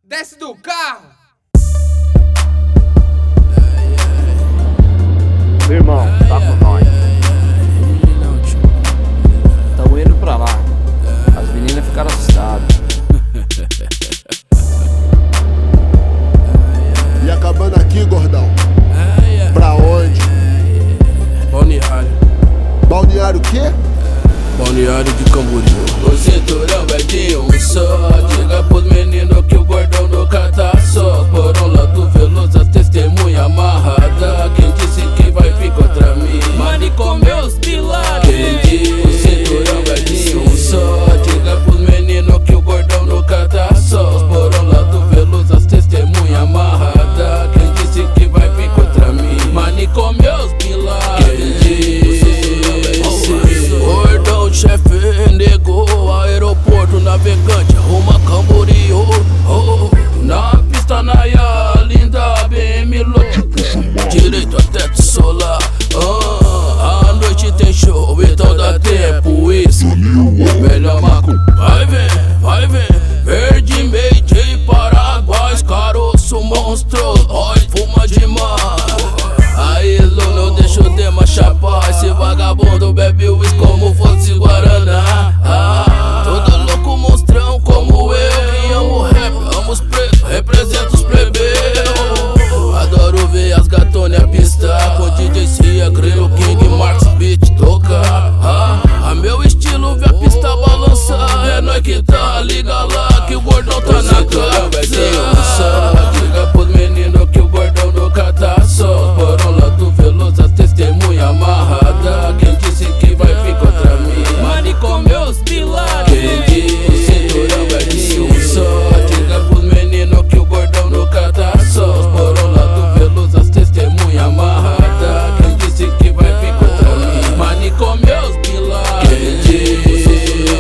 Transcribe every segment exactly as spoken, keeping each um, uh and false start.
Desce do carro! Irmão, tá com nós. Tamo indo pra lá. As meninas ficaram assustadas. E acabando aqui, gordão. Pra onde? Balneário. Balneário o quê? Balneário de Camboriú. O cinturão vai de um só. Diga pros meninos que o gordão nunca tá só. Por um lado veloso, a testemunha amarrada. Quem disse que vai vir contra mim? Mani comeu os pilares. Quem disse? O cinturão vai de um só. Diga pros meninos que o gordão nunca tá só. Por um lado veloso, as testemunha amarrada. Quem disse que vai vir contra mim? Mani comeu os pilares. Quem disse? Gordão chefe negou, aeroporto navegante arruma Camboriú. Oh, na pista naia, linda B M louca, direito a teto solar. Ah, a noite tem show, então dá tempo. Isso, melhor maco. Vai ver, vai ver. Verde, Meiji, Paraguai, caroço, monstro, oi, fuma demais. Aí, Lu, não deixa o tema chapar. Esse vagabundo bebe uísque como fosse Guaraná. Ah, todo louco monstrão como eu, que amo rap, amo os pretos, represento os plebeus. Adoro ver as gatonas pistar com D J Cia, Grilo King, Marcos Beat tocar. Ah, a meu estilo vê a pista balançar. É nóis que tá, liga lá que o gordão tá na casa. Diga pros meninos que o gordão nunca tá só. Por um lado veloso, as testemunha amarrada. Quem disse que vai vir contra mim? Mani comeu os pilares. Quem disse? O cinturão vai de um só. Diga pros meninos que o gordão nunca tá só. Por um lado veloso, as testemunha amarrada. Quem disse que vai vir contra mim? Mani comeu os pilares. Quem disse?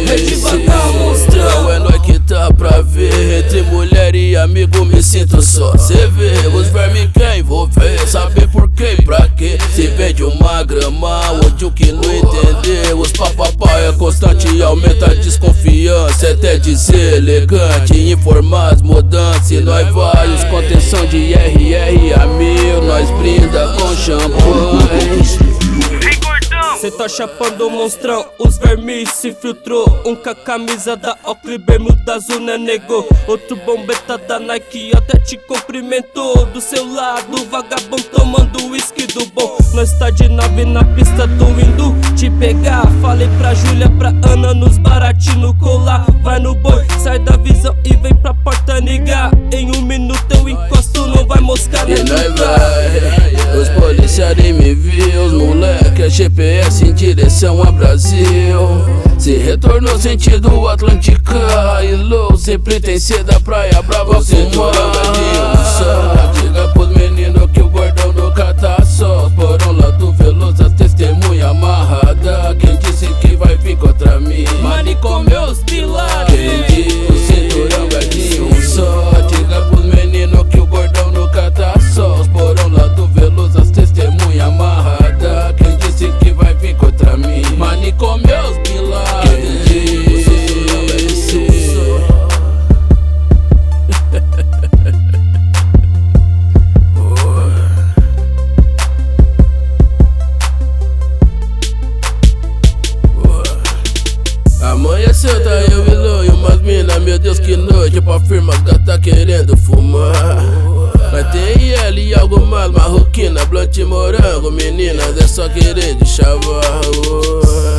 É nóis que tá pra ver. Entre mulher e amigo me sinto só. Cê vê, os vermes quer envolver. Saber por quê e pra quê. Se vende uma grama, ódio que não entendeu. Os papapá é constante e aumenta a desconfiança. Até deselegante, informar as mudanças. E nós vai, os contenção de R R a mil. Nós brinda com champanhe. Cê tá chapando o monstrão, os vermes se filtrou. Um com a camisa da Oakley, bermuda azul, né negou. Outro bombeta da Nike até te cumprimentou. Do seu lado, vagabundo tomando uísque do bom. Nós tá de nave na pista, tô indo te pegar. Falei pra Júlia, pra Ana, nos baratinho colar. Vai no boi, sai da visão e vem pra porta negar. Em um minuto eu encosto, não vai moscar nem nós vai, os policiais me viu, os moleque é G P S em direção a Brasil. Se retornou sentido Atlântica e Lu, sempre tem ser da praia brava fumar. Diga pros meninos que o gordão nunca tá só. Por um lado veloso, as testemunha amarrada. Quem disse que vai vir contra mim? Mani comeu os pilares. Quem disse? O cinturão é de um só. Diga pros meninos que o gordão nunca tá só. Por um lado veloso, as testemunha amarrada. Quem disse que vai vir contra mim? Mani comeu os pilares. Quem disse? Amanheceu, tá eu e Lu e umas mina, meu Deus que noite. Pra firma, as gata querendo fumar. Mas tem L e algo mais, marroquina, blunt e morango. Meninas é só querer de chavar.